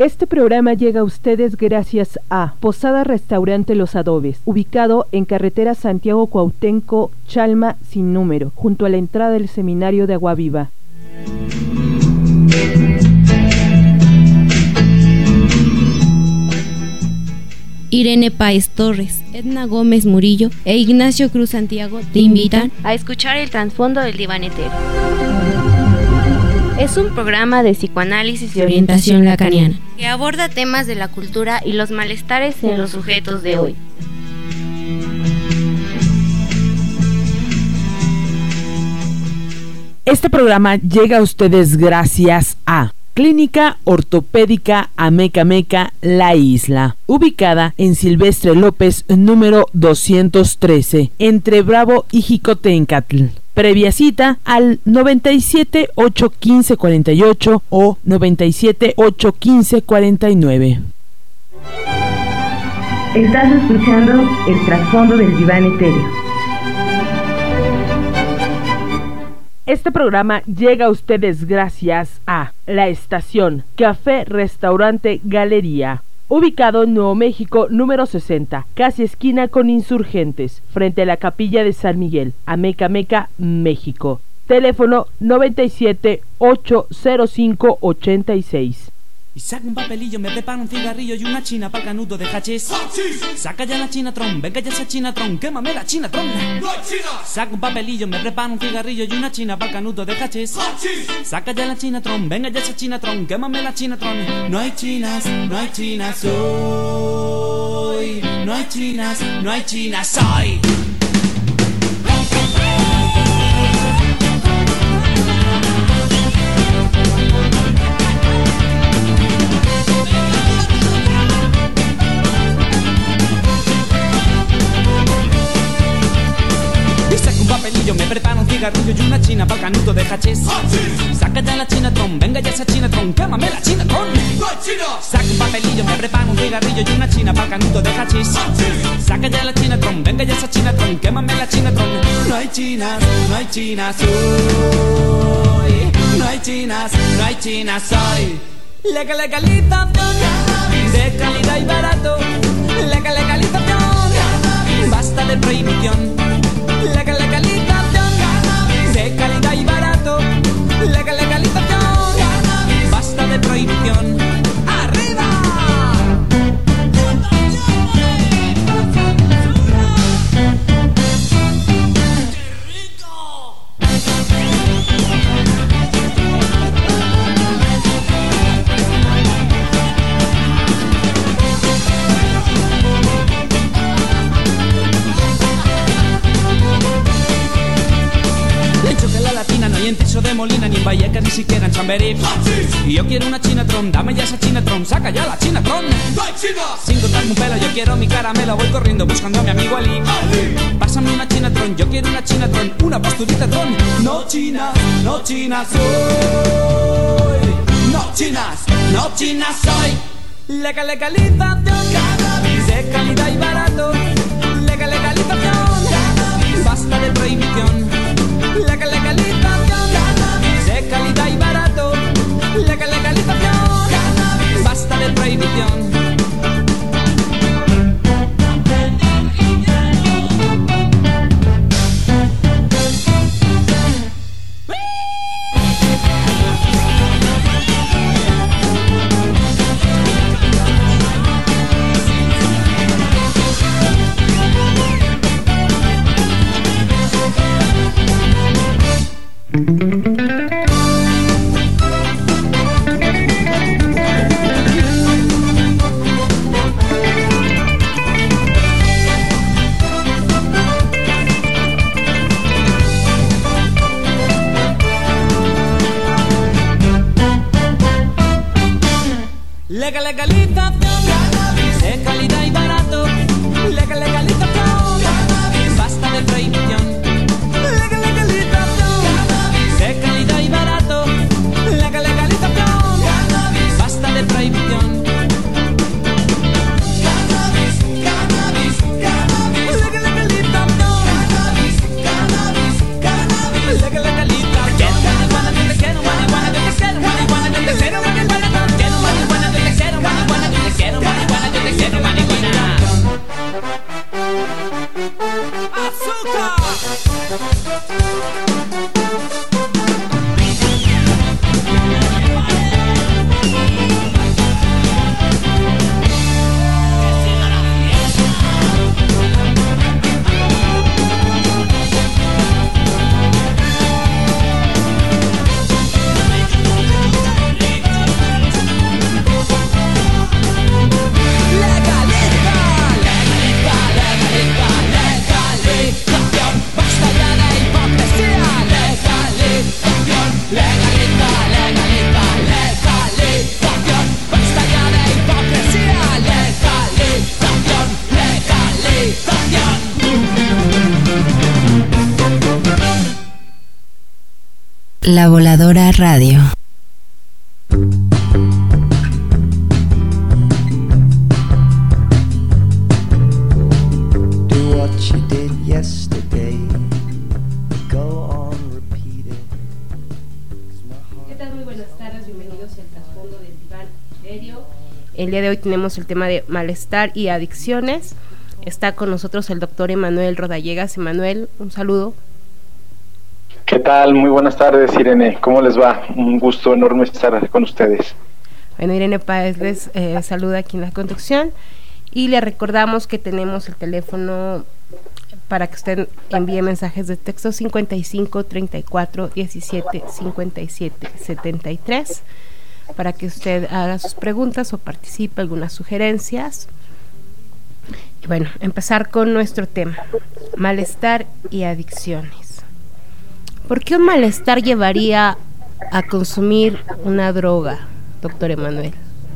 Este programa llega a ustedes gracias a Posada Restaurante Los Adobes, ubicado en carretera Santiago Cuauhtémoc, Chalma sin número, junto a la entrada del Seminario de Agua Viva. Irene Páez Torres, Edna Gómez Murillo e Ignacio Cruz Santiago te invitan a escuchar el trasfondo del divanetero. Es un programa de psicoanálisis y orientación lacaniana que aborda temas de la cultura y los malestares en los sujetos de hoy. Este programa llega a ustedes gracias a Clínica Ortopédica Ameca Meca La Isla, ubicada en Silvestre López número 213, entre Bravo y Jicotencatl. Previa cita al 97 815 48 o 97 815 49. Estás escuchando el trasfondo del diván etéreo. Este programa llega a ustedes gracias a La Estación, Café, Restaurante, Galería, ubicado en Nuevo México número 60, casi esquina con Insurgentes, frente a la Capilla de San Miguel, Ameca Meca, México. Teléfono 97 805 86. Y saca un papelillo, me prepara un cigarrillo y una china pa'l canuto de hachís. Saca ya la chinatron, venga ya esa chinatron, quémame la chinatron. Saca un papelillo, me prepara un cigarrillo y una china pa'l canuto de hachís. Saca ya la chinatron, venga ya esa chinatron, quémame la chinatron. No hay chinas hoy. No hay chinas hoy. Papelillo, me preparo un cigarrillo y una china pa'l canuto de hachís. Saca ya la chinatron, venga ya esa chinatron, quémame la chinatron. Saca un papelillo, me preparo un cigarrillo y una china pa'l canuto de hachís. Saca ya la chinatron, venga ya esa chinatron, quémame la chinatron. No hay chinas hoy. No hay chinas hoy. Legalización de calidad y barato. Legalización, basta de prohibición. Legalización de calidad y barato. Legalización, basta de prohibición. ¡Arriba! ¡Qué rico! No hay en Tiso de Molina, ni en Vallecas, ni siquiera en Chamberí. Y yo quiero una chinatron, dame ya esa chinatron, saca ya la chinatron. Sin cortarme un pelo, yo quiero mi caramelo, voy corriendo buscando a mi amigo Ali. Pásame una chinatron, yo quiero una chinatron, una posturita tron. No chinas hoy. No chinas hoy. Legalización, cannabis de calidad y barato. Legalización, basta de prohibición. Legalización, de calidad y barato. Legalización, basta de prohibición. Legalización, cannabis de calidad y barato. Legalización, cannabis, basta de prohibición. Legalización, cannabis de calidad y barato. Legalización, cannabis, basta de prohibición. Cannabis, cannabis, cannabis. Legalización, cannabis, cannabis, cannabis. Legalización. Quiero marihuana, te quiero marihuana, te quiero marihuana, te quiero marihuana, te quiero marihuana, te quiero La Voladora Radio. El día de hoy tenemos el tema de malestar y adicciones. Está con nosotros el doctor Emanuel Rodallegas. Emanuel, un saludo. ¿Qué tal? Muy buenas tardes, Irene. ¿Cómo les va? Un gusto enorme estar con ustedes. Bueno, Irene Páez les saluda aquí en la conducción y le recordamos que tenemos el teléfono para que usted envíe mensajes de texto 55 34 17 57 73 para que usted haga sus preguntas o participe, algunas sugerencias. Y bueno, empezar con nuestro tema, malestar y adicciones. ¿Por qué un malestar llevaría a consumir una droga, doctor Emanuel?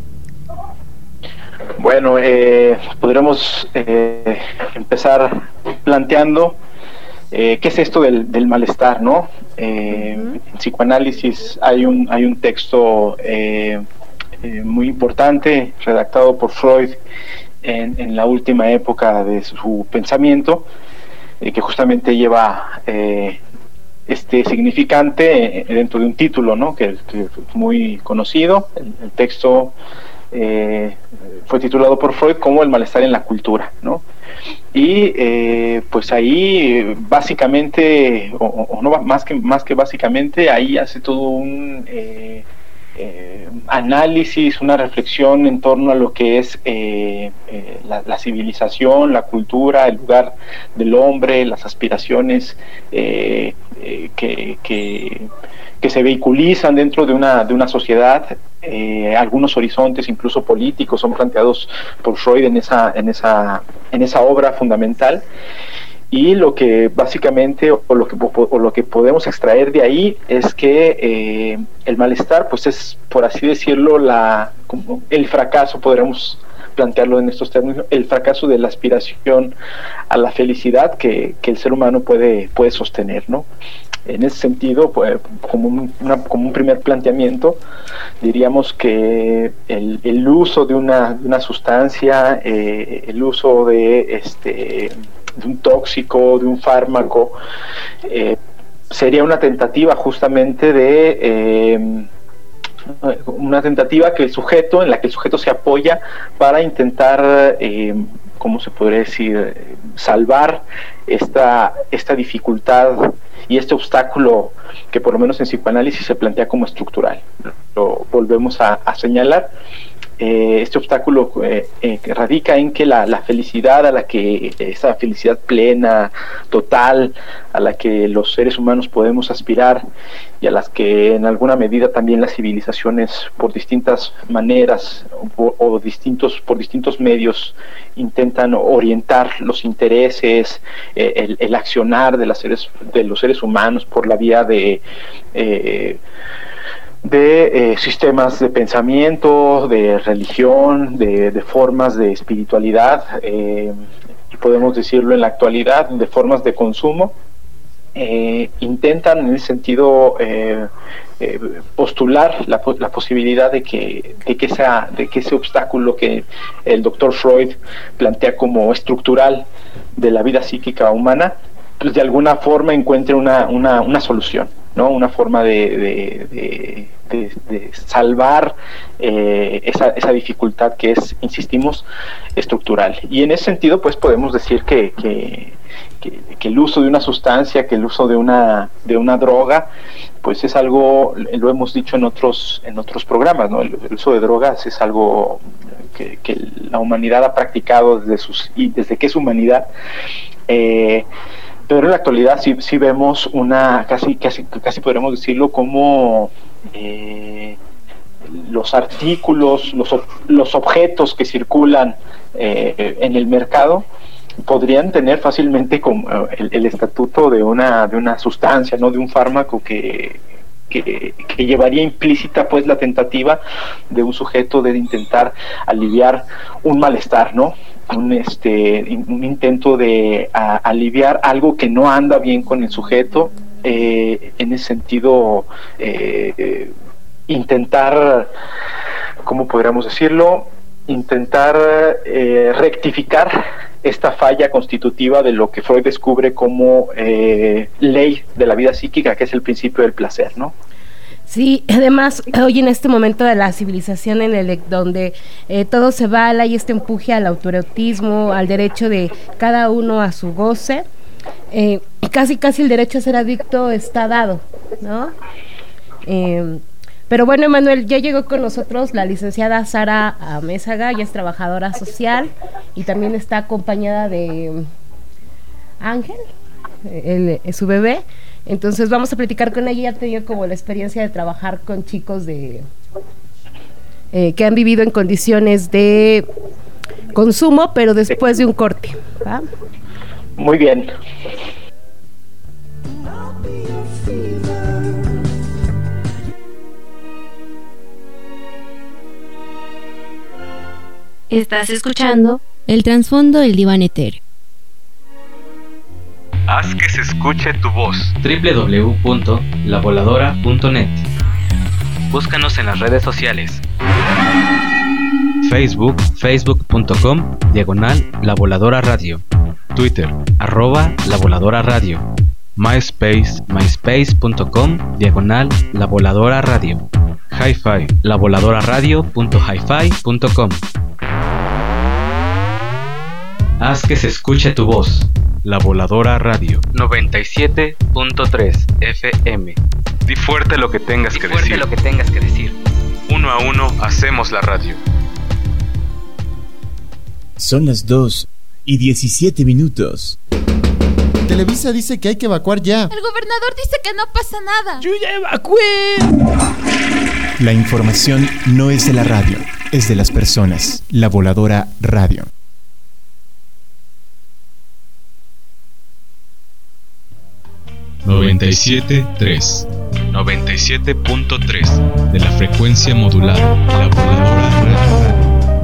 Bueno, podremos empezar planteando qué es esto del malestar, ¿no? En psicoanálisis hay un texto muy importante redactado por Freud en la última época de su pensamiento, que justamente lleva este significante dentro de un título, ¿no? que es muy conocido. El texto fue titulado por Freud como El malestar en la cultura, ¿no? Y pues ahí básicamente, o no más que básicamente, ahí hace todo un análisis, una reflexión en torno a lo que es la civilización, la cultura, el lugar del hombre, las aspiraciones que se vehiculizan dentro de una sociedad. Algunos horizontes, incluso políticos, son planteados por Freud en esa obra fundamental. Y lo que básicamente, o lo que podemos extraer de ahí, es que el malestar, pues es, por así decirlo, como el fracaso, podríamos plantearlo en estos términos, el fracaso de la aspiración a la felicidad que el ser humano puede sostener, ¿no? En ese sentido, pues, como un primer planteamiento, diríamos que el uso de una sustancia, el uso de un tóxico, de un fármaco, sería una tentativa justamente en la que el sujeto se apoya para intentar, ¿cómo se podría decir?, salvar esta dificultad y este obstáculo que por lo menos en psicoanálisis se plantea como estructural. Lo volvemos a señalar. Este obstáculo que radica en que la felicidad esa felicidad plena, total, a la que los seres humanos podemos aspirar y a las que en alguna medida también las civilizaciones por distintas maneras por distintos medios intentan orientar los intereses, el accionar de los seres humanos por la vía de sistemas de pensamiento, de religión, de formas de espiritualidad, y podemos decirlo en la actualidad, de formas de consumo. Intentan en ese sentido postular la posibilidad de que ese obstáculo que el doctor Freud plantea como estructural de la vida psíquica humana, pues de alguna forma encuentre una solución, ¿no? Una forma de salvar esa dificultad que es, insistimos, estructural. Y en ese sentido, pues podemos decir que el uso de una sustancia, que el uso de una droga, pues es algo, lo hemos dicho en otros programas, ¿no? El uso de drogas es algo que la humanidad ha practicado desde que es humanidad. Pero en la actualidad sí vemos casi podríamos decirlo como los artículos, los objetos que circulan en el mercado podrían tener fácilmente como el estatuto de una sustancia, ¿no? De un fármaco que llevaría implícita pues la tentativa de un sujeto de intentar aliviar un malestar, ¿no? Un intento de aliviar algo que no anda bien con el sujeto, en ese sentido intentar, ¿cómo podríamos decirlo? Intentar rectificar esta falla constitutiva de lo que Freud descubre como ley de la vida psíquica, que es el principio del placer, ¿no? Sí, además, hoy en este momento de la civilización donde todo se bala y este empuje al autoerotismo, al derecho de cada uno a su goce, casi el derecho a ser adicto está dado, ¿no? Pero bueno, Emanuel, ya llegó con nosotros la licenciada Sara Amézaga, ella es trabajadora social y también está acompañada de Ángel, su bebé. Entonces vamos a platicar con ella. Ella ha tenido como la experiencia de trabajar con chicos que han vivido en condiciones de consumo, pero después de un corte, ¿va? Muy bien. Estás escuchando el trasfondo del diván etéreo. Haz que se escuche tu voz. www.lavoladora.net. Búscanos en las redes sociales. Facebook, facebook.com/La Voladora Radio. Twitter, @La Voladora Radio. MySpace, myspace.com/La Voladora Radio. Hi-Fi, lavoladoraradio.hifi.com. Haz que se escuche tu voz. La Voladora Radio 97.3 FM. Di fuerte lo que tengas que decir. Uno a uno hacemos la radio. Son las 2:17. Televisa dice que hay que evacuar ya. El gobernador dice que no pasa nada. ¡Yo ya evacué! La información no es de la radio, es de las personas. La Voladora Radio. ...97.3 de la frecuencia modulada, La Voladora Radio.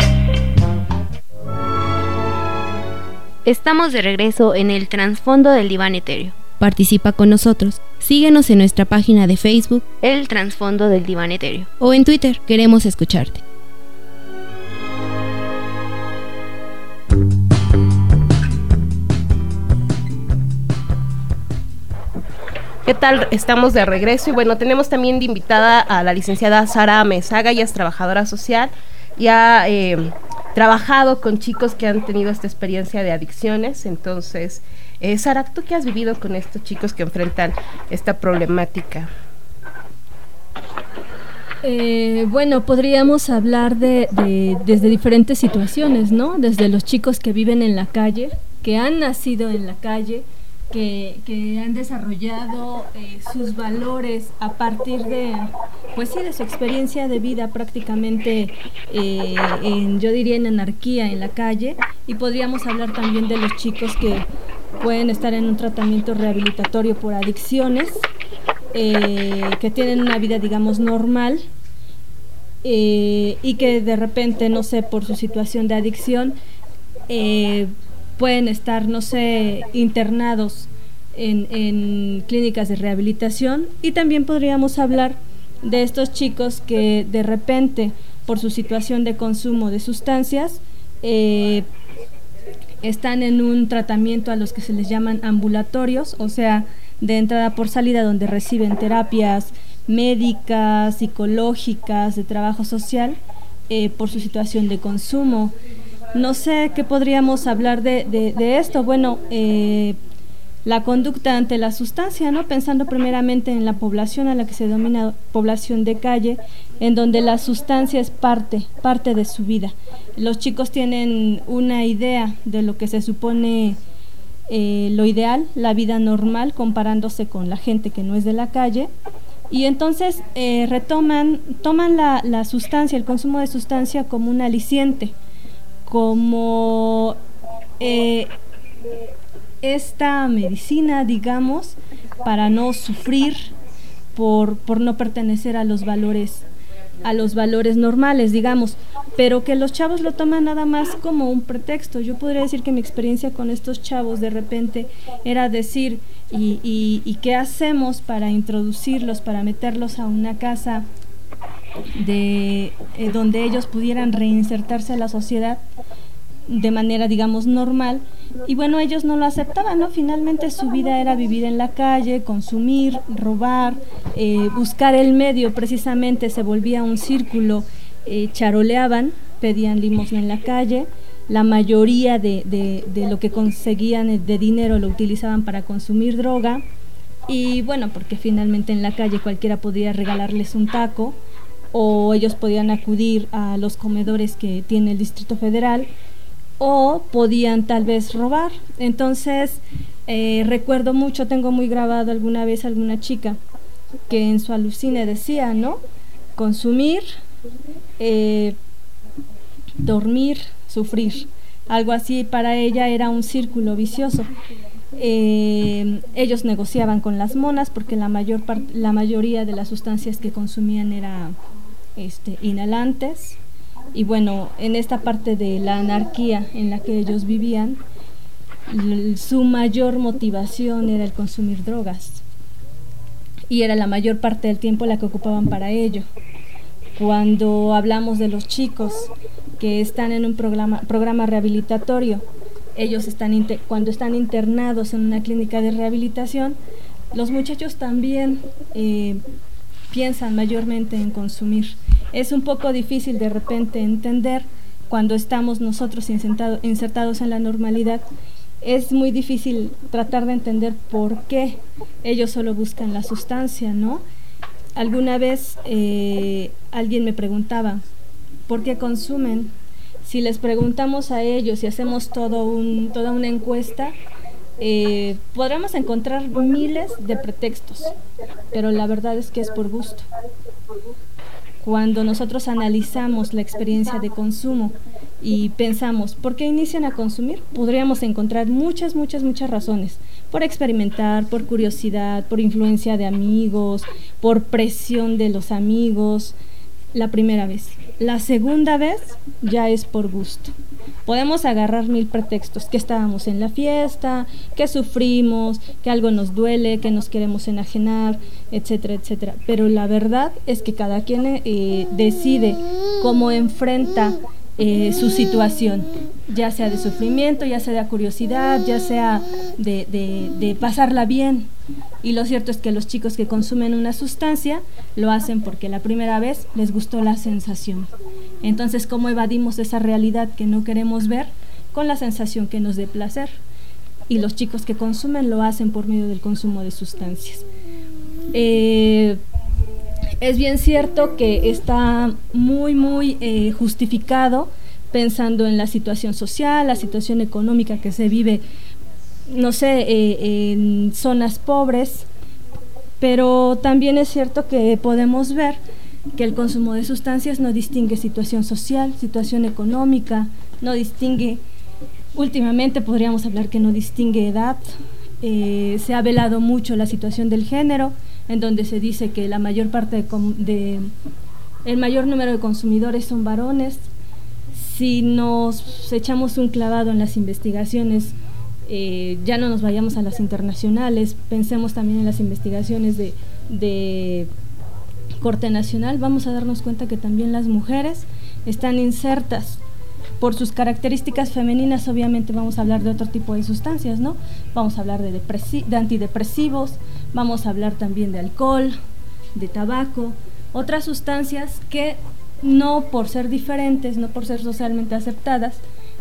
Estamos de regreso en el trasfondo del diván etéreo. Participa con nosotros. Síguenos en nuestra página de Facebook, El Trasfondo del Diván Etéreo, o en Twitter, queremos escucharte. ¿Qué tal? Estamos de regreso y bueno, tenemos también de invitada a la licenciada Sara Amézaga. Ella es trabajadora social y ha trabajado con chicos que han tenido esta experiencia de adicciones. Entonces, Sara, ¿tú qué has vivido con estos chicos que enfrentan esta problemática? Bueno, podríamos hablar desde diferentes situaciones, ¿no? Desde los chicos que viven en la calle, que han nacido en la calle, que han desarrollado sus valores a partir de, pues sí, de su experiencia de vida prácticamente, yo diría en anarquía en la calle. Y podríamos hablar también de los chicos que pueden estar en un tratamiento rehabilitatorio por adicciones, que tienen una vida, digamos, normal, y que de repente, no sé, por su situación de adicción, pueden estar, no sé, internados en clínicas de rehabilitación. Y también podríamos hablar de estos chicos que de repente, por su situación de consumo de sustancias, están en un tratamiento a los que se les llaman ambulatorios, o sea, de entrada por salida, donde reciben terapias médicas, psicológicas, de trabajo social, por su situación de consumo. No sé qué podríamos hablar de esto. Bueno, la conducta ante la sustancia, ¿no? Pensando primeramente en la población a la que se denomina población de calle, en donde la sustancia es parte de su vida. Los chicos tienen una idea de lo que se supone lo ideal, la normal, comparándose con la gente que no es de la calle, y entonces toman la sustancia, el consumo de sustancia, como un aliciente, como esta medicina, digamos, para no sufrir, por no pertenecer a los valores normales, digamos, pero que los chavos lo toman nada más como un pretexto. Yo podría decir que mi experiencia con estos chavos de repente era decir, y qué hacemos para introducirlos, para meterlos a una casa de donde ellos pudieran reinsertarse a la sociedad de manera, digamos, normal. Y bueno, ellos no lo aceptaban, ¿no? Finalmente su vida era vivir en la calle, consumir, robar, buscar el medio, precisamente se volvía un círculo, charoleaban, pedían limosna en la calle, la mayoría de lo que conseguían de dinero lo utilizaban para consumir droga, y bueno, porque finalmente en la calle cualquiera podía regalarles un taco, o ellos podían acudir a los comedores que tiene el Distrito Federal, o podían tal vez robar. Entonces recuerdo mucho, tengo muy grabado alguna vez alguna chica que en su alucine decía, ¿no? Consumir, dormir, sufrir, algo así. Para ella era un círculo vicioso. Ellos negociaban con las monas porque la mayoría de las sustancias que consumían era inhalantes, y bueno, en esta parte de la anarquía en la que ellos vivían, su mayor motivación era el consumir drogas, y era la mayor parte del tiempo la que ocupaban para ello. Cuando hablamos de los chicos que están en un programa rehabilitatorio, ellos cuando están internados en una clínica de rehabilitación, los muchachos también piensan mayormente en consumir. Es un poco difícil de repente entender cuando estamos nosotros insertados en la normalidad. Es muy difícil tratar de entender por qué ellos solo buscan la sustancia, ¿no? Alguna vez alguien me preguntaba, ¿por qué consumen? Si les preguntamos a ellos y hacemos toda una encuesta, podremos encontrar miles de pretextos, pero la verdad es que es por gusto. Cuando nosotros analizamos la experiencia de consumo y pensamos, ¿por qué inician a consumir? Podríamos encontrar muchas razones. Por experimentar, por curiosidad, por influencia de amigos, por presión de los amigos, la primera vez. La segunda vez ya es por gusto. Podemos agarrar 1000 pretextos, que estábamos en la fiesta, que sufrimos, que algo nos duele, que nos queremos enajenar, etcétera, etcétera. Pero la verdad es que cada quien decide cómo enfrenta su situación, ya sea de sufrimiento, ya sea de curiosidad, ya sea de pasarla bien. Y lo cierto es que los chicos que consumen una sustancia lo hacen porque la primera vez les gustó la sensación. Entonces, ¿cómo evadimos esa realidad que no queremos ver? Con la sensación que nos dé placer. Y los chicos que consumen lo hacen por medio del consumo de sustancias. Es bien cierto que está muy justificado, pensando en la situación social, la situación económica que se vive, no sé, en zonas pobres, pero también es cierto que podemos ver que el consumo de sustancias no distingue situación social, situación económica, no distingue, últimamente podríamos hablar que no distingue edad. Se ha velado mucho la situación del género, en donde se dice que la mayor parte el mayor número de consumidores son varones. Si nos echamos un clavado en las investigaciones, ya no nos vayamos a las internacionales, pensemos también en las investigaciones de corte nacional, vamos a darnos cuenta que también las mujeres están insertas. Por sus características femeninas, obviamente vamos a hablar de otro tipo de sustancias, ¿no? Vamos a hablar de antidepresivos, vamos a hablar también de alcohol, de tabaco, otras sustancias que no por ser diferentes, no por ser socialmente aceptadas,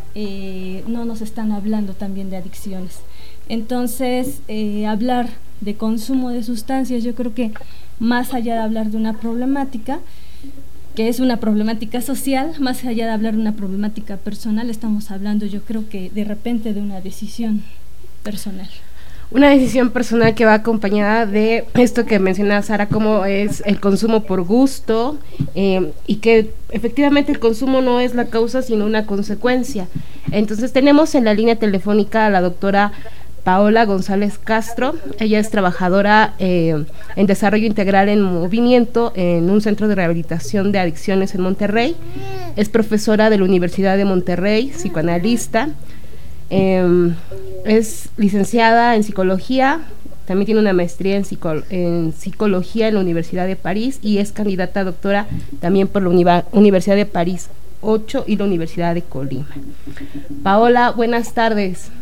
no nos están hablando también de adicciones. Entonces, hablar de consumo de sustancias, yo creo que más allá de hablar de una problemática, que es una problemática social, más allá de hablar de una problemática personal, estamos hablando, yo creo que de repente, de una decisión personal. Una decisión personal que va acompañada de esto que mencionaba Sara, como es el consumo por gusto, y que efectivamente el consumo no es la causa sino una consecuencia. Entonces tenemos en la línea telefónica a la doctora Paola González Castro. Ella es trabajadora en desarrollo integral en movimiento en un centro de rehabilitación de adicciones en Monterrey. Es profesora de la Universidad de Monterrey, psicoanalista. Es licenciada en psicología, también tiene una maestría en psicología en la Universidad de París y es candidata a doctora también por la Universidad de París 8 y la Universidad de Colima. Paola, buenas tardes.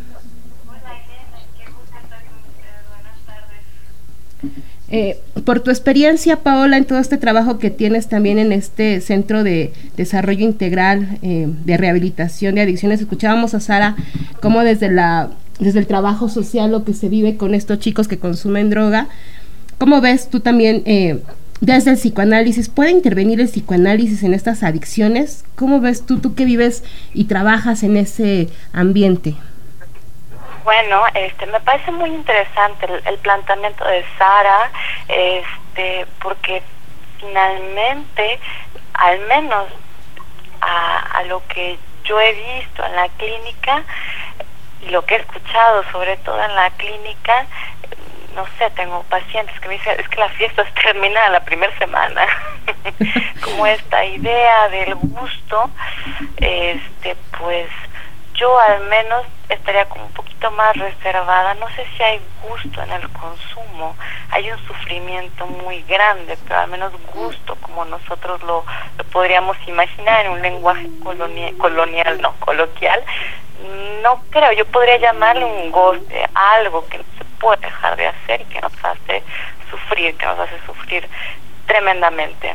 Por tu experiencia, Paola, en todo este trabajo que tienes también en este Centro de Desarrollo Integral de Rehabilitación de Adicciones, escuchábamos a Sara cómo desde el trabajo social lo que se vive con estos chicos que consumen droga. ¿Cómo ves tú también desde el psicoanálisis? ¿Puede intervenir el psicoanálisis en estas adicciones? ¿Cómo ves tú que vives y trabajas en ese ambiente? Bueno, me parece muy interesante el planteamiento de Sara, porque finalmente, al menos a lo que yo he visto en la clínica y lo que he escuchado sobre todo en la clínica, no sé, tengo pacientes que me dicen, es que la fiesta se termina la primera semana. Como esta idea del gusto, pues yo al menos estaría como un poquito más reservada. No sé si hay gusto en el consumo, hay un sufrimiento muy grande, pero al menos gusto como nosotros lo podríamos imaginar en un lenguaje coloquial, no creo. Yo podría llamarle un goce, algo que no se puede dejar de hacer y que nos hace sufrir tremendamente.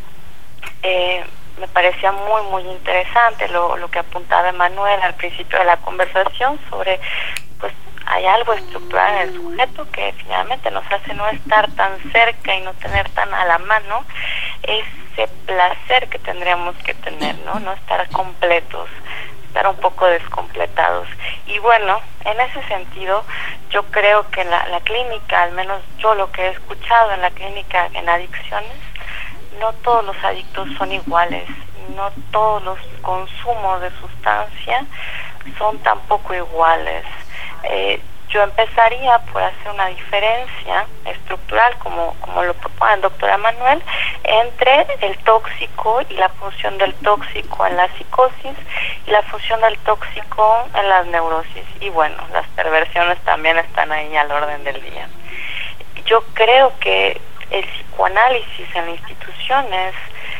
Me parecía muy muy interesante lo que apuntaba Emanuel al principio de la conversación sobre, pues hay algo estructural en el sujeto que finalmente nos hace no estar tan cerca y no tener tan a la mano ese placer que tendríamos que tener, no estar completos, estar un poco descompletados. Y bueno, en ese sentido yo creo que en la clínica, al menos yo lo que he escuchado en la clínica en adicciones, no todos los adictos son iguales, no todos los consumos de sustancia son tampoco iguales. Yo empezaría por hacer una diferencia estructural, como lo propone el doctor Emanuel, entre el tóxico y la función del tóxico en la psicosis y la función del tóxico en las neurosis. Y bueno, las perversiones también están ahí al orden del día. Yo creo que el psicoanálisis en la institución es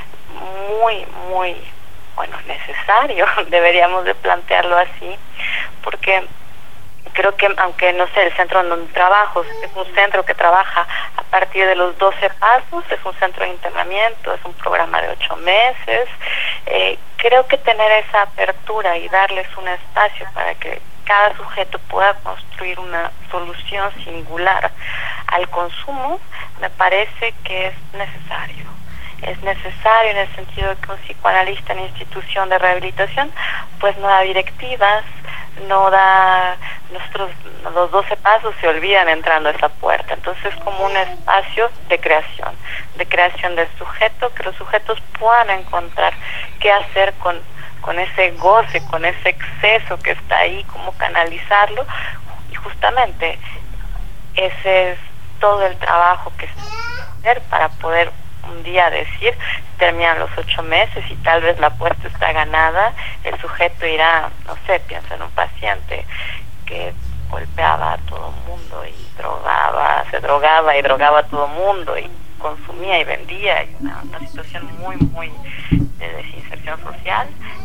muy, muy, necesario, deberíamos de plantearlo así, porque creo que, aunque no sé, el centro donde trabajo es un centro que trabaja a partir de los 12 pasos, es un centro de internamiento, es un programa de 8 meses, creo que tener esa apertura y darles un espacio para que cada sujeto pueda construir una solución singular al consumo, me parece que es necesario. Es necesario en el sentido de que un psicoanalista en institución de rehabilitación pues no da directivas, no da, los 12 pasos se olvidan entrando a esa puerta. Entonces es como un espacio de creación del sujeto, que los sujetos puedan encontrar qué hacer con ese goce, con ese exceso que está ahí, cómo canalizarlo. Y justamente ese es todo el trabajo que se puede hacer para poder un día decir, terminan los 8 meses y tal vez la apuesta está ganada, el sujeto irá, no sé, piensa en un paciente que golpeaba a todo el mundo y se drogaba y drogaba a todo el mundo y consumía y vendía, y una situación muy, muy de desinserción social.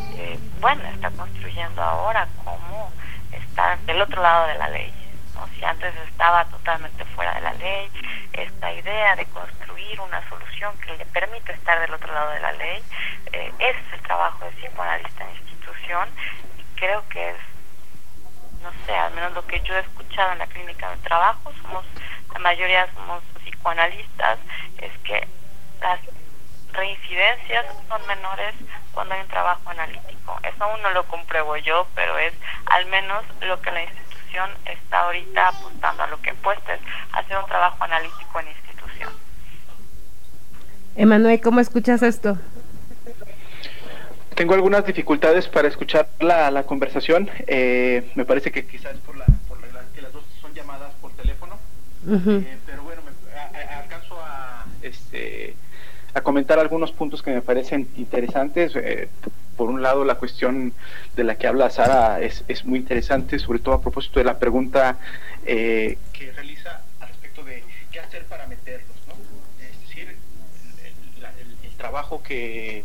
Está construyendo ahora cómo está del otro lado de la ley, ¿no? Si antes estaba totalmente fuera de la ley, esta idea de construir una solución que le permite estar del otro lado de la ley, ese es el trabajo de psicoanalista en institución, y creo que es, no sé, al menos lo que yo he escuchado en la clínica de trabajo, la mayoría somos psicoanalistas, es que las reincidencias son menores cuando hay un trabajo analítico. Eso aún no lo compruebo yo, pero es al menos lo que la institución está ahorita apuntando, a lo que apuesta es hacer un trabajo analítico en institución. Emanuel, ¿cómo escuchas esto? Tengo algunas dificultades para escuchar la conversación. Me parece que quizás por que las dos son llamadas por teléfono. Pero bueno, alcanzo a comentar algunos puntos que me parecen interesantes. Por un lado, la cuestión de la que habla Sara es muy interesante, sobre todo a propósito de la pregunta que realiza al respecto hacer para meterlos, ¿no? Es decir, el trabajo que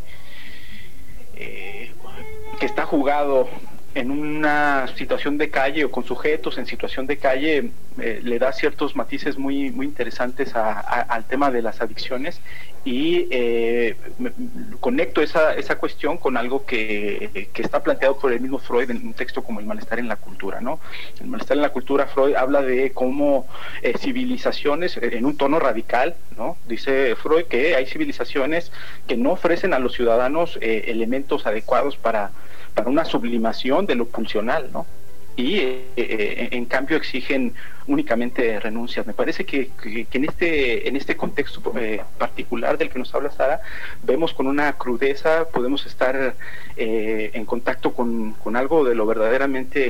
está jugado en una situación de calle o con sujetos en situación de calle le da ciertos matices muy interesantes al tema de las adicciones, y conecto esa cuestión con algo que está planteado por el mismo Freud en un texto como El malestar en la cultura, ¿no? El malestar en la cultura, Freud habla de cómo civilizaciones, en un tono radical, ¿no? Dice Freud que hay civilizaciones que no ofrecen a los ciudadanos elementos adecuados para una sublimación de lo pulsional, ¿no? Y en cambio exigen únicamente renuncias. Me parece que en este contexto particular del que nos habla Sara, vemos con una crudeza, podemos estar en contacto con algo de lo verdaderamente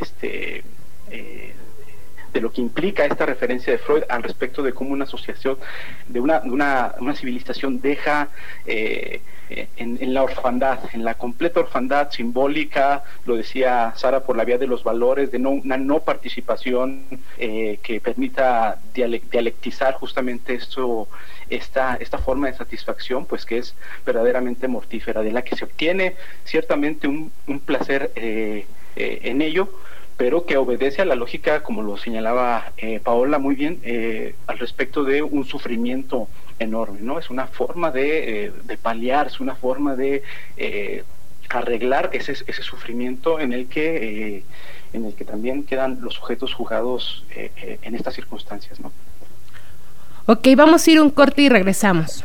de lo que implica esta referencia de Freud al respecto de cómo una asociación de una civilización deja en la orfandad, en la completa orfandad simbólica, lo decía Sara, por la vía de los valores, de una no participación que permita dialectizar justamente esta forma de satisfacción, pues que es verdaderamente mortífera, de la que se obtiene ciertamente un placer en ello, pero que obedece a la lógica, como lo señalaba Paola muy bien, al respecto de un sufrimiento enorme, ¿no? Es una forma de paliar, es una forma de arreglar ese sufrimiento en el que también quedan los sujetos juzgados en estas circunstancias, ¿no? Ok, vamos a ir un corte y regresamos.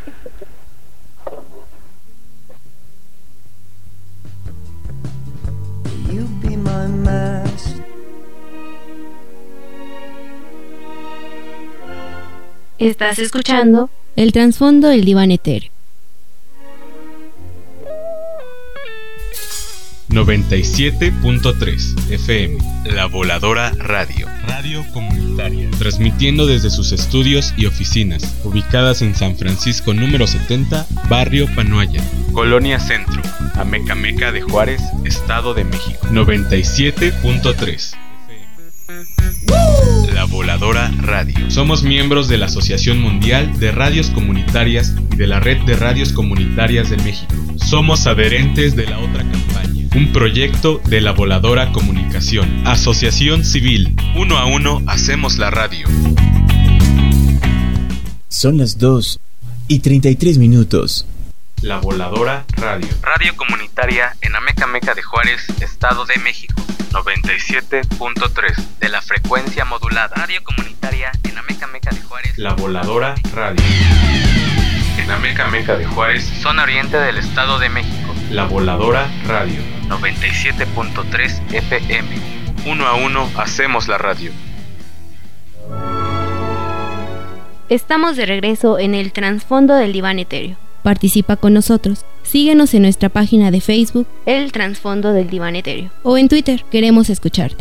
You be my master. Estás escuchando El trasfondo del diván etéreo. 97.3 FM, La Voladora Radio. Radio comunitaria. Transmitiendo desde sus estudios y oficinas, ubicadas en San Francisco número 70, Barrio Panoaya, Colonia Centro, Amecameca de Juárez, Estado de México. 97.3 La Voladora Radio. Somos miembros de la Asociación Mundial de Radios Comunitarias y de la Red de Radios Comunitarias de México. Somos adherentes de la otra campaña, un proyecto de La Voladora Comunicación. Asociación Civil. 1 a 1 hacemos la radio. Son las 2:33. La Voladora Radio. Radio comunitaria en Amecameca de Juárez, Estado de México. 97.3 de la frecuencia modulada. Radio comunitaria en Amecameca de Juárez. La Voladora Radio. En Amecameca de Juárez, zona oriente del Estado de México. La Voladora Radio. 97.3 FM. 1 a 1 hacemos la radio. Estamos de regreso en el trasfondo del diván etéreo. Participa con nosotros. Síguenos en nuestra página de Facebook, El Trasfondo del Diván Etéreo, o en Twitter, queremos escucharte.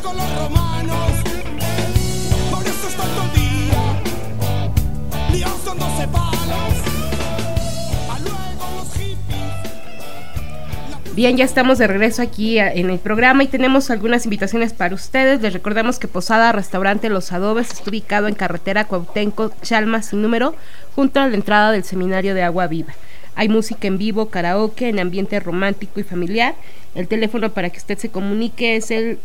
luego los romanos, por eso están todo el día liados dándose palos, a luego los hippies. Bien, ya estamos de regreso aquí en el programa y tenemos algunas invitaciones para ustedes. Les recordamos que Posada Restaurante Los Adobes está ubicado en carretera Cuauhtémoc, Chalma sin número, junto a la entrada del Seminario de Agua Viva. Hay música en vivo, karaoke, en ambiente romántico y familiar. El teléfono para que usted se comunique es el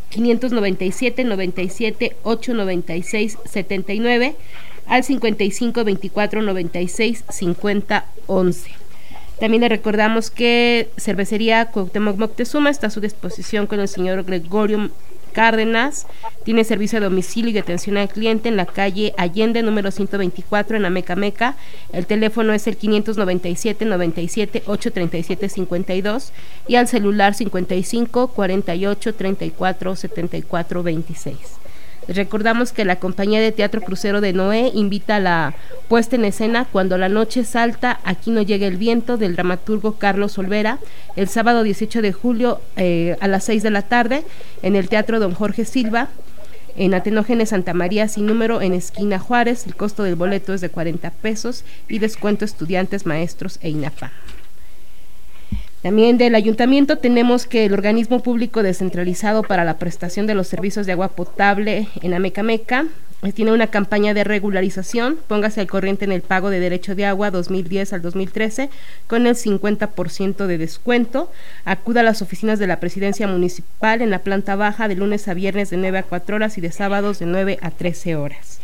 597 97 896 79 al 55 24 96 50 11. También le recordamos que Cervecería Cuauhtémoc Moctezuma está a su disposición con el señor Gregorio Cárdenas. Tiene servicio de domicilio y de atención al cliente en la calle Allende, número 124, en Amecameca. El teléfono es el 597 97 837 52 y al celular 55 48 34 74 26. Recordamos que la compañía de teatro Crucero de Noé invita a la puesta en escena Cuando la noche salta, aquí no llega el viento, del dramaturgo Carlos Olvera, el sábado 18 de julio a las 6 de la tarde en el Teatro Don Jorge Silva, en Atenógenes Santa María sin número, en esquina Juárez. El costo del boleto es de 40 pesos y descuento estudiantes, maestros e INAPA. También del ayuntamiento tenemos que el organismo público descentralizado para la prestación de los servicios de agua potable en Amecameca tiene una campaña de regularización. Póngase al corriente en el pago de derecho de agua 2010 al 2013 con el 50% de descuento. Acuda a las oficinas de la Presidencia Municipal en la planta baja de lunes a viernes de 9 a 4 horas y de sábados de 9 a 13 horas.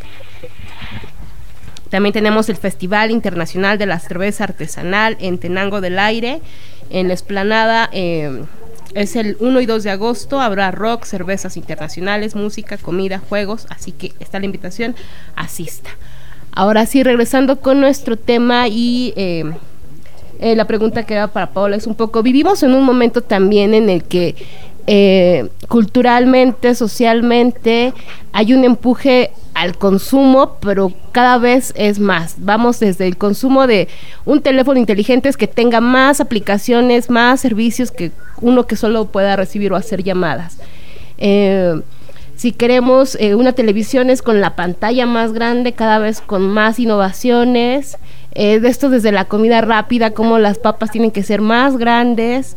También tenemos el Festival Internacional de la Cerveza Artesanal en Tenango del Aire, en la explanada. Es el 1 y 2 de agosto, habrá rock, cervezas internacionales, música, comida, juegos, así que está la invitación, asista. Ahora sí, regresando con nuestro tema y la pregunta que va para Paola es un poco, vivimos en un momento también en el que culturalmente, socialmente, hay un empuje al consumo, pero cada vez es más. Vamos desde el consumo de un teléfono inteligente que tenga más aplicaciones, más servicios que uno que solo pueda recibir o hacer llamadas. Si queremos una televisión es con la pantalla más grande, cada vez con más innovaciones. De esto desde la comida rápida, como las papas tienen que ser más grandes.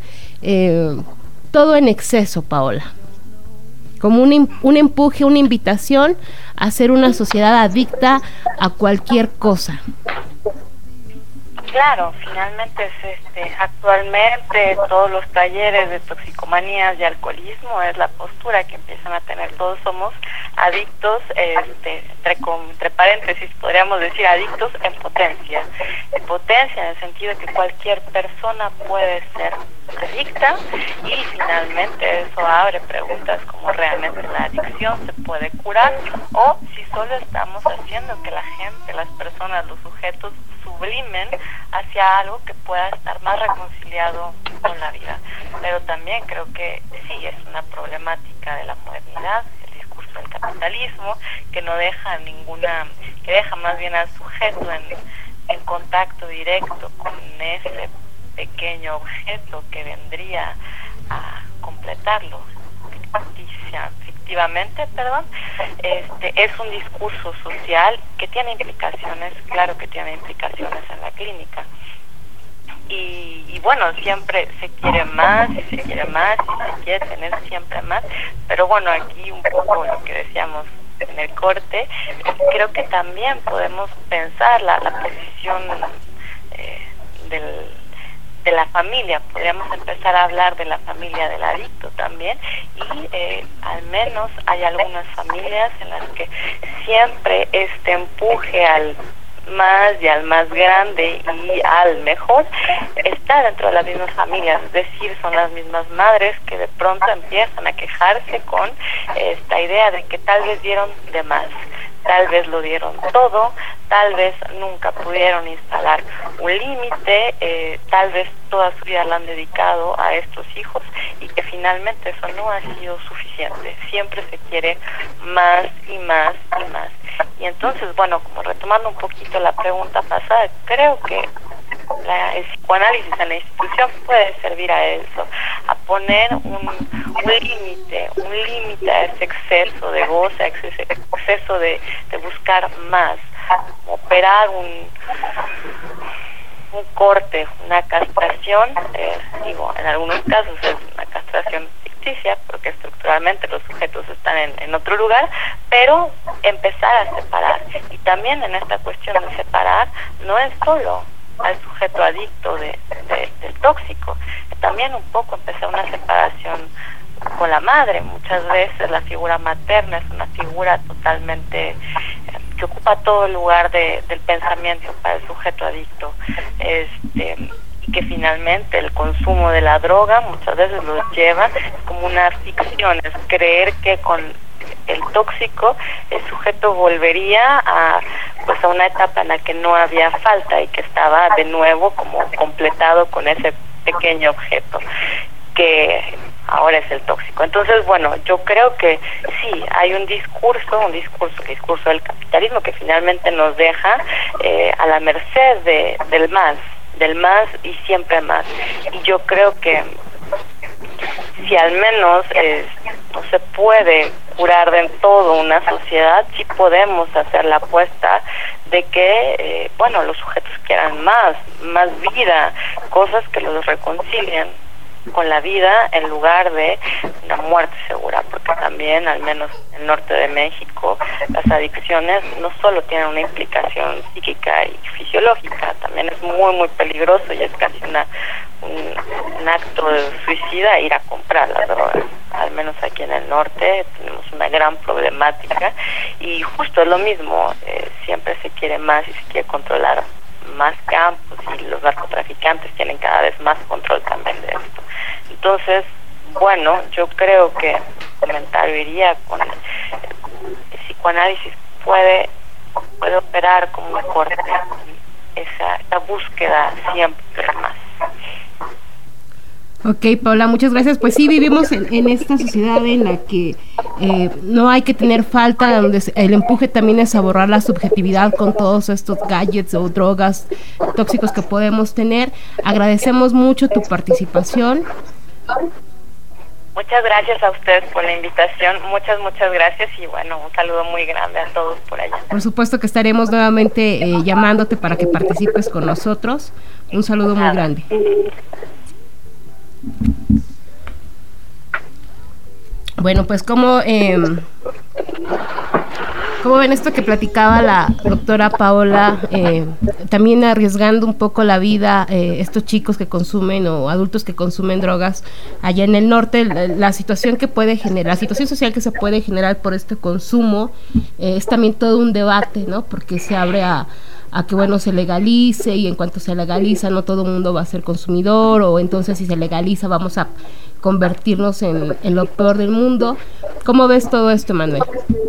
Todo en exceso, Paola. Como un empuje, una invitación a ser una sociedad adicta a cualquier cosa. Claro, finalmente es actualmente todos los talleres de toxicomanías y alcoholismo es la postura que empiezan a tener. Todos somos adictos, entre paréntesis podríamos decir adictos en potencia. En potencia en el sentido de que cualquier persona puede ser adicta y finalmente eso abre preguntas como realmente la adicción se puede curar o si solo estamos haciendo que la gente, las personas, los sujetos sublimen hacia algo que pueda estar más reconciliado con la vida. Pero también creo que sí es una problemática de la modernidad, el discurso del capitalismo, que no deja que deja más bien al sujeto en contacto directo con ese pequeño objeto que vendría a completarlo fictivamente, es un discurso social que tiene implicaciones, claro que tiene implicaciones en la clínica. Y bueno, siempre se quiere más, y se quiere más, y se quiere tener siempre más, pero bueno, aquí un poco lo que decíamos en el corte, creo que también podemos pensar la posición de la familia, podríamos empezar a hablar de la familia del adicto también y al menos hay algunas familias en las que siempre este empuje al más y al más grande y al mejor está dentro de las mismas familias, es decir, son las mismas madres que de pronto empiezan a quejarse con esta idea de que tal vez dieron de más, tal vez lo dieron todo, tal vez nunca pudieron instalar un límite, tal vez toda su vida la han dedicado a estos hijos y que finalmente eso no ha sido suficiente, siempre se quiere más y más y más. Y entonces, bueno, como retomando un poquito la pregunta pasada, creo que el psicoanálisis en la institución puede servir a eso, a poner un límite a ese exceso de goce, a ese exceso de buscar más, operar un corte, una castración, en algunos casos es una castración ficticia, porque estructuralmente los sujetos están en otro lugar, pero empezar a separar. Y también en esta cuestión de separar, no es solo al sujeto adicto del tóxico, también un poco empezar una separación con la madre. Muchas veces la figura materna es una figura totalmente que ocupa todo el lugar del pensamiento para el sujeto adicto, y que finalmente el consumo de la droga muchas veces los lleva como una ficción, es creer que con el tóxico el sujeto volvería a una etapa en la que no había falta y que estaba de nuevo como completado con ese pequeño objeto que ahora es el tóxico. Entonces, bueno, yo creo que sí, hay un discurso del capitalismo que finalmente nos deja a la merced del más y siempre más. Y yo creo que si al menos no se puede curar de todo una sociedad, sí podemos hacer la apuesta de que, los sujetos quieran más vida, cosas que los reconcilien con la vida en lugar de una muerte segura, porque también, al menos en el norte de México, las adicciones no solo tienen una implicación psíquica y fisiológica, también es muy muy peligroso y es casi un acto de suicida ir a comprar las drogas. Al menos aquí en el norte tenemos una gran problemática y justo es lo mismo, siempre se quiere más y se quiere controlar más campos y los narcotraficantes tienen cada vez más control también de esto. Entonces, yo creo que el comentario iría con el psicoanálisis puede operar como un corte, esa búsqueda siempre más. Ok, Paola, muchas gracias. Pues sí, vivimos en esta sociedad en la que no hay que tener falta, donde el empuje también es a borrar la subjetividad con todos estos gadgets o drogas tóxicos que podemos tener. Agradecemos mucho tu participación. Muchas gracias a ustedes por la invitación, muchas gracias y un saludo muy grande a todos por allá. Por supuesto que estaremos nuevamente llamándote para que participes con nosotros. Un saludo muy grande. Bueno, pues como ven esto que platicaba la doctora Paola, también arriesgando un poco la vida, estos chicos que consumen o adultos que consumen drogas allá en el norte, la situación que puede generar, la situación social que se puede generar por este consumo, es también todo un debate, ¿no? Porque se abre a que se legalice, y en cuanto se legaliza no todo el mundo va a ser consumidor, o entonces si se legaliza vamos a convertirnos en lo peor del mundo. ¿Cómo ves todo esto, Manuel?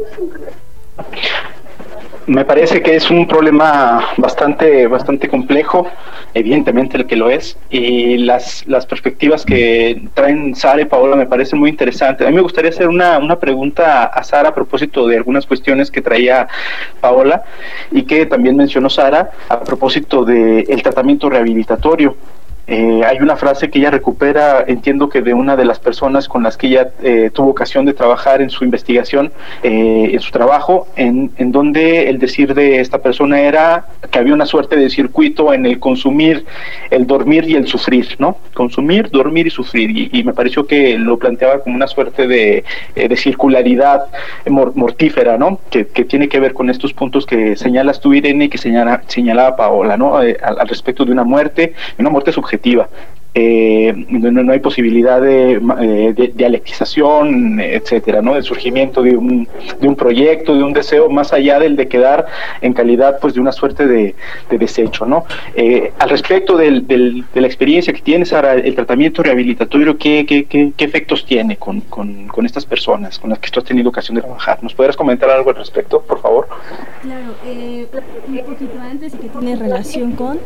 Me parece que es un problema bastante complejo, evidentemente el que lo es, y las perspectivas que traen Sara y Paola me parecen muy interesantes. A mí me gustaría hacer una pregunta a Sara a propósito de algunas cuestiones que traía Paola y que también mencionó Sara a propósito del tratamiento rehabilitatorio. Hay una frase que ella recupera, entiendo que de una de las personas con las que ella tuvo ocasión de trabajar en su investigación, en su trabajo, en donde el decir de esta persona era que había una suerte de circuito en el consumir, el dormir y el sufrir, ¿no? Consumir, dormir y sufrir, y me pareció que lo planteaba como una suerte de circularidad mortífera, ¿no? Que tiene que ver con estos puntos que señalas tú, Irene, y que señalaba Paola, ¿no? Al respecto de una muerte subjetiva. No hay posibilidad de dialectización, etcétera, ¿no? Del surgimiento de un proyecto, de un deseo, más allá del de quedar en calidad de una suerte de desecho, ¿no? Al respecto de la experiencia que tienes, Sara, el tratamiento rehabilitatorio, ¿qué efectos tiene con estas personas con las que tú has tenido ocasión de trabajar? ¿Nos podrías comentar algo al respecto, por favor? Claro, un poquito antes y que tiene relación con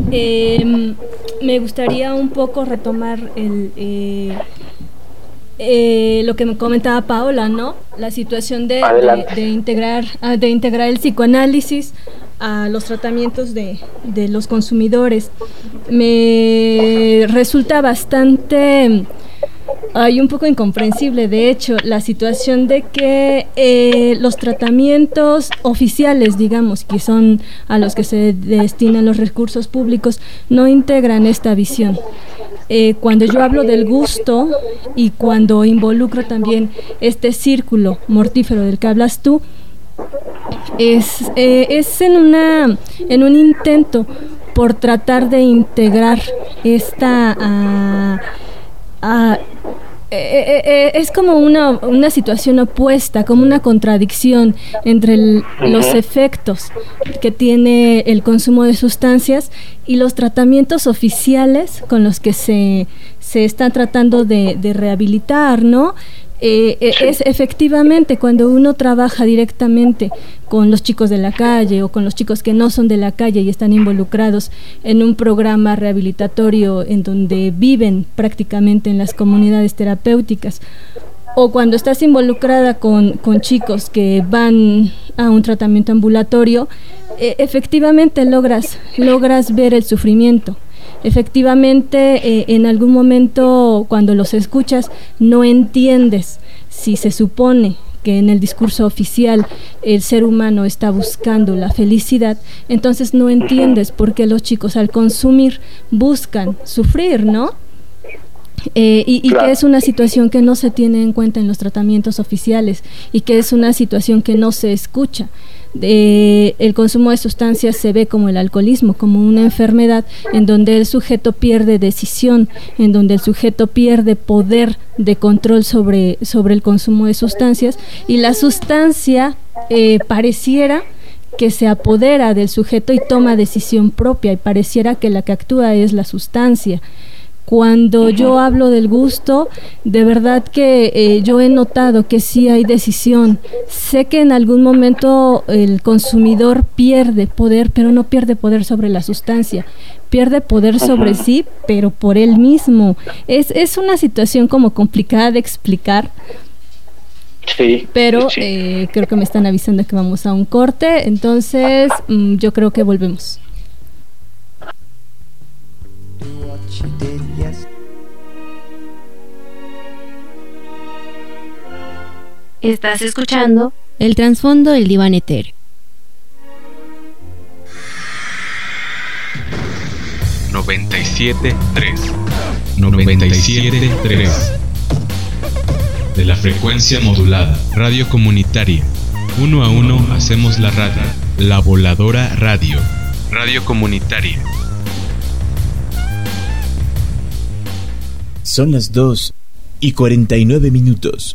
me gustaría un poco retomar lo que me comentaba Paola, ¿no? La situación de integrar el psicoanálisis a los tratamientos de los consumidores. Me resulta bastante hay un poco incomprensible, de hecho, la situación de que los tratamientos oficiales, digamos, que son a los que se destinan los recursos públicos, no integran esta visión. Cuando yo hablo del gusto y cuando involucro también este círculo mortífero del que hablas tú, es en un intento por tratar de integrar esta es como una situación opuesta, como una contradicción entre los efectos que tiene el consumo de sustancias y los tratamientos oficiales con los que se están tratando de rehabilitar, ¿no? Es efectivamente cuando uno trabaja directamente con los chicos de la calle o con los chicos que no son de la calle y están involucrados en un programa rehabilitatorio en donde viven prácticamente en las comunidades terapéuticas, o cuando estás involucrada con chicos que van a un tratamiento ambulatorio, efectivamente logras ver el sufrimiento. Efectivamente, en algún momento cuando los escuchas no entiendes si se supone que en el discurso oficial el ser humano está buscando la felicidad, entonces no entiendes por qué los chicos al consumir buscan sufrir, ¿no? Y claro, que es una situación que no se tiene en cuenta en los tratamientos oficiales y que es una situación que no se escucha. El consumo de sustancias se ve como el alcoholismo, como una enfermedad en donde el sujeto pierde decisión, en donde el sujeto pierde poder de control sobre el consumo de sustancias, y la sustancia pareciera que se apodera del sujeto y toma decisión propia, y pareciera que la que actúa es la sustancia. Cuando yo hablo del gusto, de verdad que yo he notado que sí hay decisión. Sé que en algún momento el consumidor pierde poder, pero no pierde poder sobre la sustancia. Pierde poder sobre sí, pero por él mismo. Es una situación como complicada de explicar. Sí, pero sí. Creo que me están avisando que vamos a un corte, entonces yo creo que volvemos. Estás escuchando El Trasfondo del Diván Etéreo. 97.3 97.3 de la frecuencia modulada. Radio comunitaria. Uno a uno hacemos la radio. La Voladora Radio. Radio comunitaria. Son las 2:49.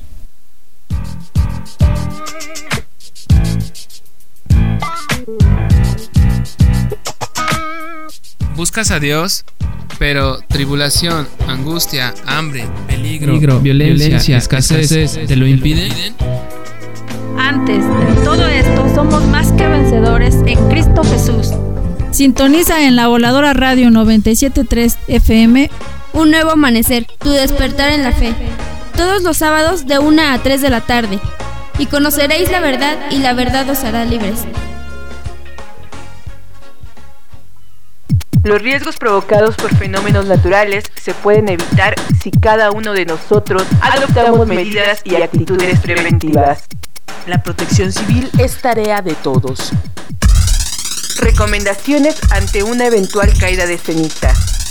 Buscas a Dios, pero tribulación, angustia, hambre, peligro, violencia, escasez, ¿te lo impiden? Antes de todo esto, somos más que vencedores en Cristo Jesús. Sintoniza en la Voladora Radio 97.3 FM. Un nuevo amanecer, tu despertar en la fe. Todos los sábados de 1 a 3 de la tarde. Y conoceréis la verdad, y la verdad os hará libres. Los riesgos provocados por fenómenos naturales se pueden evitar si cada uno de nosotros adoptamos medidas y actitudes preventivas. La protección civil es tarea de todos. Recomendaciones ante una eventual caída de ceniza.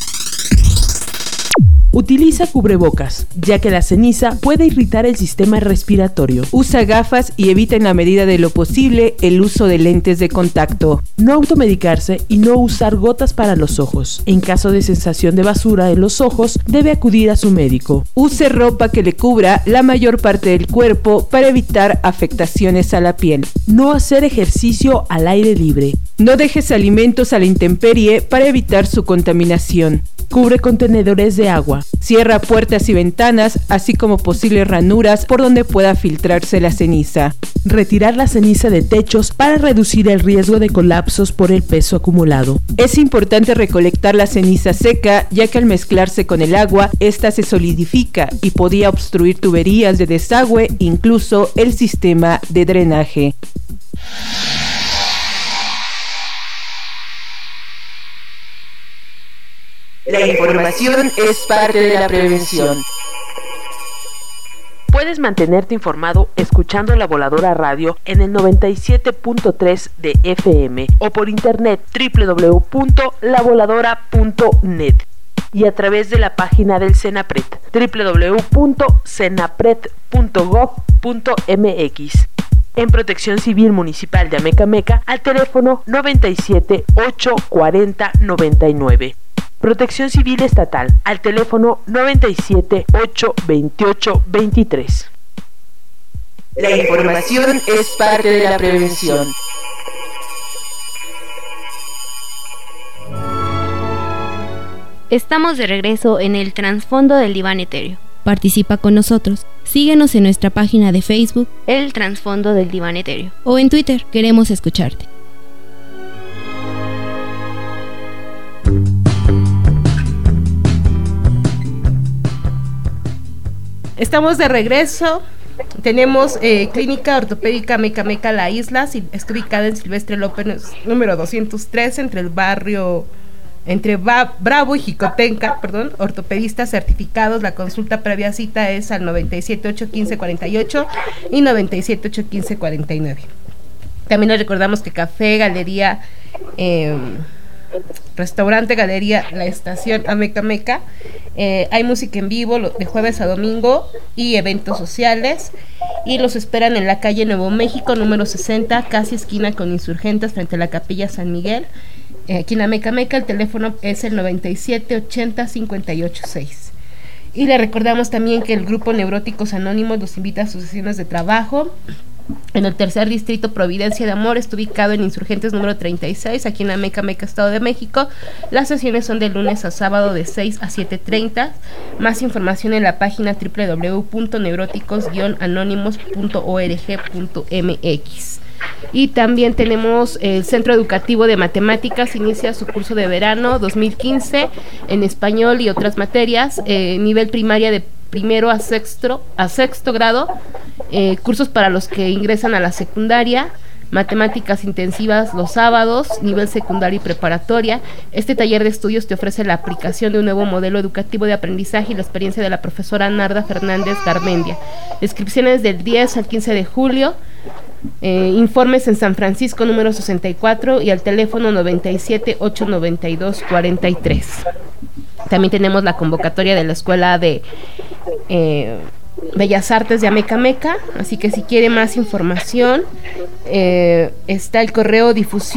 Utiliza cubrebocas, ya que la ceniza puede irritar el sistema respiratorio. Usa gafas y evita en la medida de lo posible el uso de lentes de contacto. No automedicarse y no usar gotas para los ojos. En caso de sensación de basura en los ojos, debe acudir a su médico. Use ropa que le cubra la mayor parte del cuerpo para evitar afectaciones a la piel. No hacer ejercicio al aire libre. No dejes alimentos a la intemperie para evitar su contaminación. Cubre contenedores de agua. Cierra puertas y ventanas, así como posibles ranuras por donde pueda filtrarse la ceniza. Retirar la ceniza de techos para reducir el riesgo de colapsos por el peso acumulado. Es importante recolectar la ceniza seca, ya que al mezclarse con el agua, esta se solidifica y podía obstruir tuberías de desagüe, incluso el sistema de drenaje. La información es parte de la prevención. Puedes mantenerte informado escuchando La Voladora Radio en el 97.3 de FM o por internet www.lavoladora.net y a través de la página del Senapred www.senapred.gov.mx. En Protección Civil Municipal de Amecameca al teléfono 97 840 99. Protección Civil Estatal al teléfono 97 828 23. La información es parte de la prevención. Estamos de regreso en el trasfondo del diván etéreo. Participa con nosotros. Síguenos en nuestra página de Facebook, El Trasfondo del Diván Etéreo, o en Twitter, queremos escucharte. Estamos de regreso. Tenemos Clínica Ortopédica Amecameca La Isla, está ubicada en Silvestre López número 203, entre Bravo y Jicotenca, ortopedistas certificados. La consulta previa cita es al 97-815-48 y 97-815-49. También les recordamos que Café, Galería, Restaurante, Galería La Estación Amecameca, hay música en vivo de jueves a domingo y eventos sociales, y los esperan en la calle Nuevo México número 60, casi esquina con Insurgentes, frente a la Capilla San Miguel. Aquí en Amecameca el teléfono es el 97-80-586. Y le recordamos también que el grupo Neuróticos Anónimos los invita a sus sesiones de trabajo en el tercer distrito Providencia de Amor. Está ubicado en Insurgentes número 36, aquí en Amecameca, Estado de México. Las sesiones son de lunes a sábado de 6 a 7:30. Más información en la página www.neuróticos-anónimos.org.mx. Y también tenemos el Centro Educativo de Matemáticas, inicia su curso de verano 2015 en español y otras materias, nivel primaria de primero a sexto grado, cursos para los que ingresan a la secundaria, matemáticas intensivas los sábados, nivel secundario y preparatoria. Este taller de estudios te ofrece la aplicación de un nuevo modelo educativo de aprendizaje y la experiencia de la profesora Narda Fernández Garmendia. Inscripciones del 10 al 15 de julio. Informes en San Francisco número 64 y al teléfono 97-892-43. También tenemos la convocatoria de la Escuela de Bellas Artes de Amecameca, así que si quiere más información, está el correo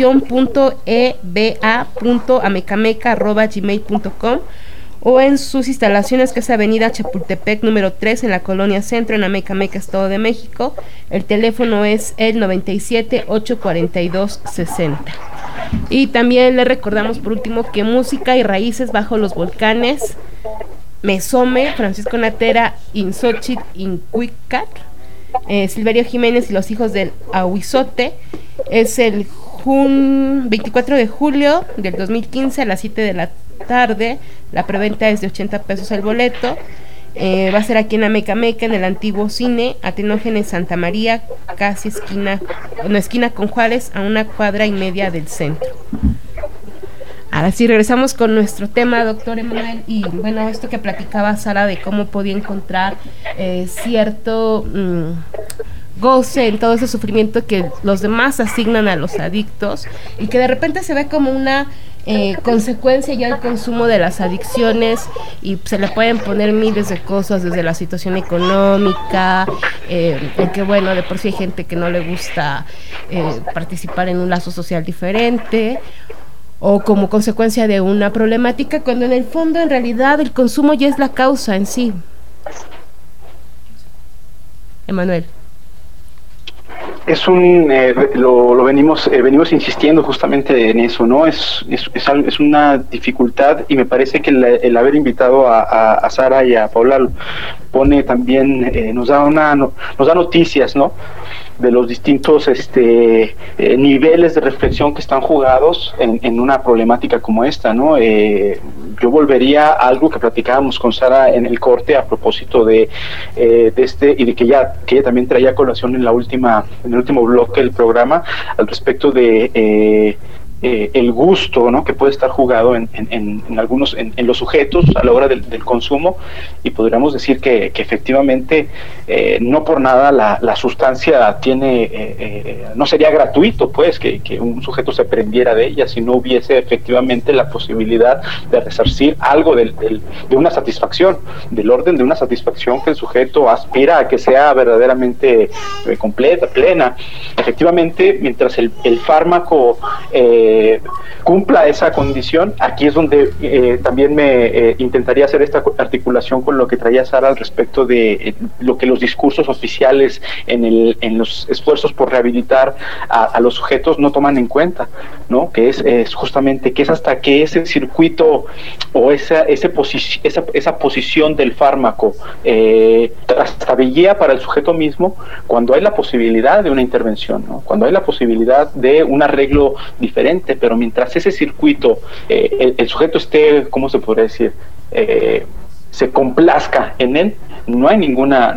difusión.eba.amecameca@gmail.com o en sus instalaciones, que es Avenida Chapultepec número 3 en la Colonia Centro, en Amecameca, Estado de México. El teléfono es el 97-842-60. Y también le recordamos por último que Música y Raíces Bajo los Volcanes, Mesome, Francisco Natera, Insochit, Incuicat, Silverio Jiménez y los hijos del Ahuizote, es el 24 de julio del 2015 a las 7 de la tarde. La preventa es de 80 pesos el boleto. Va a ser aquí en Amecameca, en el antiguo cine Atenógenes Santa María, casi esquina con Juárez, a 1,5 cuadras del centro. Ahora sí, regresamos con nuestro tema, doctor Emanuel, y bueno, esto que platicaba Sara de cómo podía encontrar cierto goce en todo ese sufrimiento que los demás asignan a los adictos, y que de repente se ve como una consecuencia ya el consumo de las adicciones, y se le pueden poner miles de cosas, desde la situación económica, en que bueno, de por sí hay gente que no le gusta participar en un lazo social diferente, o como consecuencia de una problemática, cuando en el fondo, en realidad, el consumo ya es la causa en sí. Emanuel. Lo venimos insistiendo justamente en eso, ¿no? Es una dificultad, y me parece que el haber invitado a Sara y a Paula pone también, nos da noticias, ¿no?, de los distintos niveles de reflexión que están jugados en una problemática como esta, ¿no? Yo volvería a algo que platicábamos con Sara en el corte a propósito de y de que ella también traía colación en el último bloque del programa, al respecto de el gusto, ¿no?, que puede estar jugado en algunos, en los sujetos a la hora del consumo, y podríamos decir que efectivamente no por nada la sustancia tiene, no sería gratuito, pues, que un sujeto se prendiera de ella si no hubiese efectivamente la posibilidad de resarcir algo de una satisfacción, del orden de una satisfacción que el sujeto aspira a que sea verdaderamente completa, plena. Efectivamente, mientras el fármaco cumpla esa condición, aquí es donde también me intentaría hacer esta articulación con lo que traía Sara al respecto de lo que los discursos oficiales en los esfuerzos por rehabilitar a los sujetos no toman en cuenta, ¿no? Que es justamente que es hasta que ese circuito o esa posición del fármaco trastabillea para el sujeto mismo, cuando hay la posibilidad de una intervención, ¿no? Cuando hay la posibilidad de un arreglo diferente, pero mientras ese circuito, el sujeto esté, ¿cómo se podría decir?, se complazca en él, no hay ninguna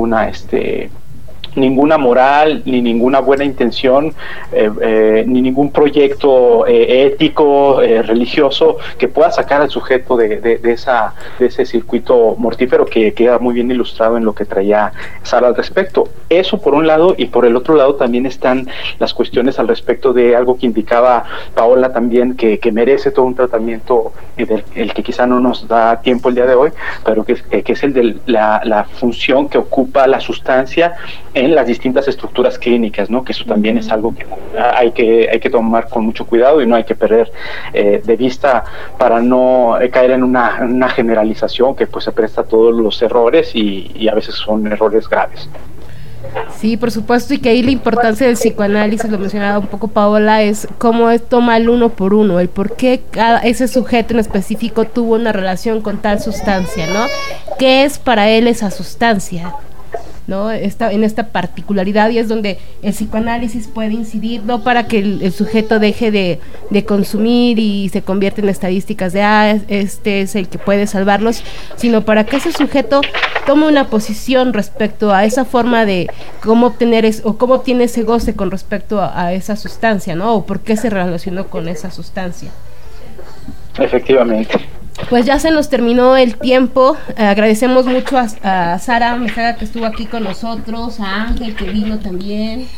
moral, ni ninguna buena intención, ni ningún proyecto ético, religioso, que pueda sacar al sujeto de ese circuito mortífero que queda muy bien ilustrado en lo que traía Sara al respecto. Eso por un lado, y por el otro lado también están las cuestiones al respecto de algo que indicaba Paola también, que merece todo un tratamiento, el que quizá no nos da tiempo el día de hoy, pero que es el de la función que ocupa la sustancia en las distintas estructuras clínicas, ¿no? Que eso también es algo que hay que tomar con mucho cuidado y no hay que perder de vista para no caer en una generalización que pues se presta a todos los errores y a veces son errores graves. Sí, por supuesto, y que ahí la importancia del psicoanálisis, lo mencionaba un poco Paola, es cómo toma el uno por uno, el por qué ese sujeto en específico tuvo una relación con tal sustancia, ¿no? ¿Qué es para él esa sustancia?, ¿no? En esta particularidad, y es donde el psicoanálisis puede incidir, no para que el sujeto deje de consumir y se convierta en estadísticas de este es el que puede salvarlos, sino para que ese sujeto tome una posición respecto a esa forma de cómo obtener o cómo obtiene ese goce con respecto a esa sustancia, ¿no? O por qué se relacionó con esa sustancia. Efectivamente. Pues ya se nos terminó el tiempo. Agradecemos mucho a Sara Mejaga, que estuvo aquí con nosotros, a Ángel, que vino también,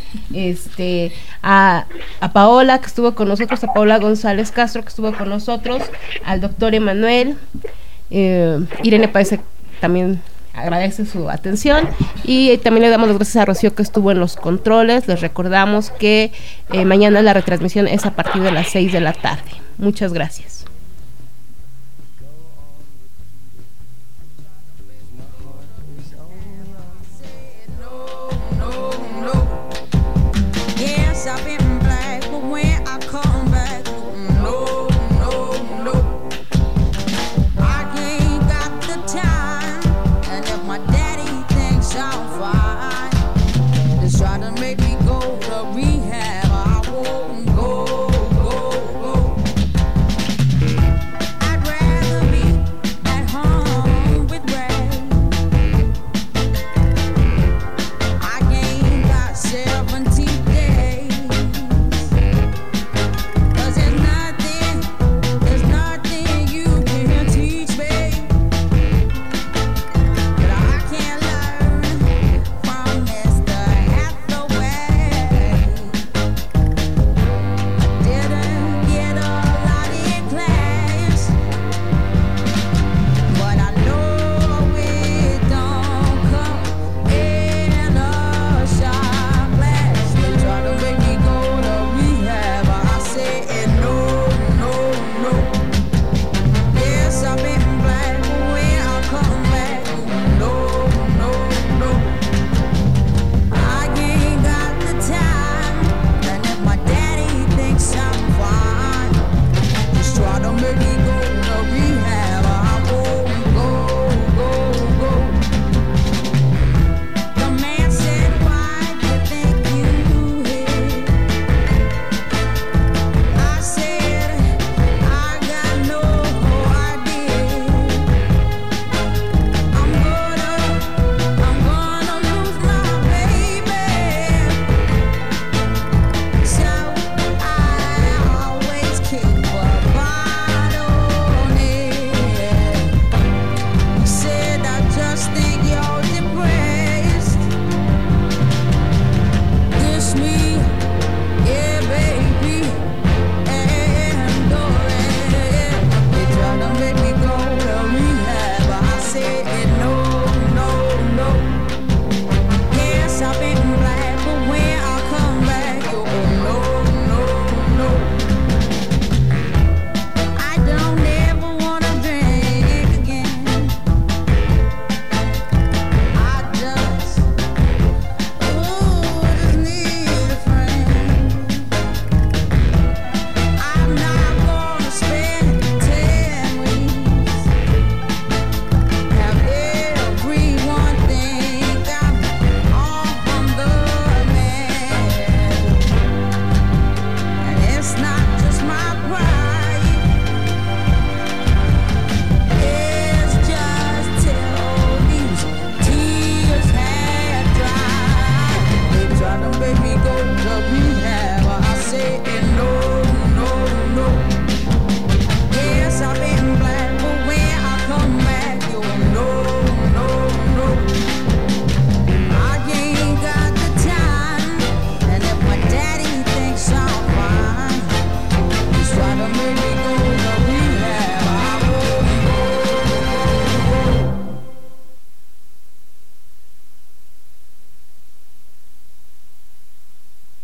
a Paola, que estuvo con nosotros, a Paola González Castro, que estuvo con nosotros, al doctor Emanuel, Irene Paese también agradece su atención, y también le damos las gracias a Rocío, que estuvo en los controles. Les recordamos que mañana la retransmisión es a partir de las 6 de la tarde. Muchas gracias.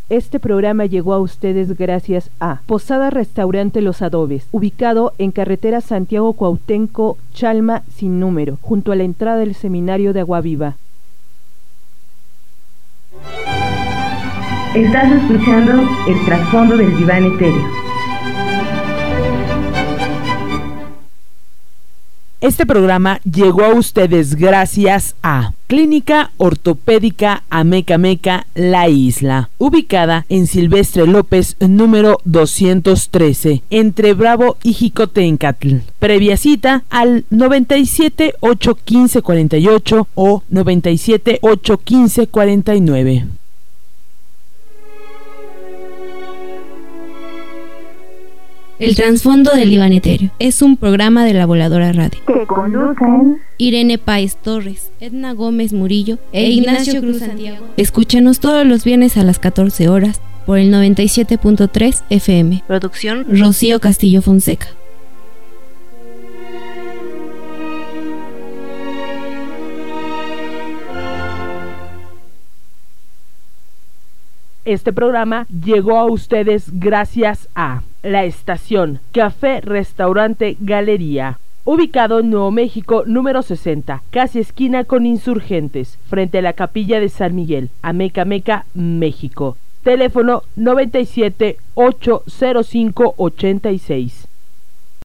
Este programa llegó a ustedes gracias a Posada Restaurante Los Adobes, ubicado en carretera Santiago Cuauhtémoc, Chalma sin número, junto a la entrada del Seminario de Aguaviva. Estás escuchando el trasfondo del diván etéreo. Este programa llegó a ustedes gracias a Clínica Ortopédica Ameca Meca La Isla, ubicada en Silvestre López número 213, entre Bravo y Jicotencatl. Previa cita al 97 815 48 o 97 815 49. El trasfondo del diván etéreo es un programa de la Voladora Radio. Que conducen Irene Páez Torres, Edna Gómez Murillo e Ignacio Cruz Santiago. Escúchanos todos los viernes a las 14 horas por el 97.3 FM. Producción Rocío Castillo Fonseca. Este programa llegó a ustedes gracias a La Estación, Café Restaurante Galería, ubicado en Nuevo México número 60, casi esquina con Insurgentes, frente a la Capilla de San Miguel, Ameca Meca, México. Teléfono 97 805 86.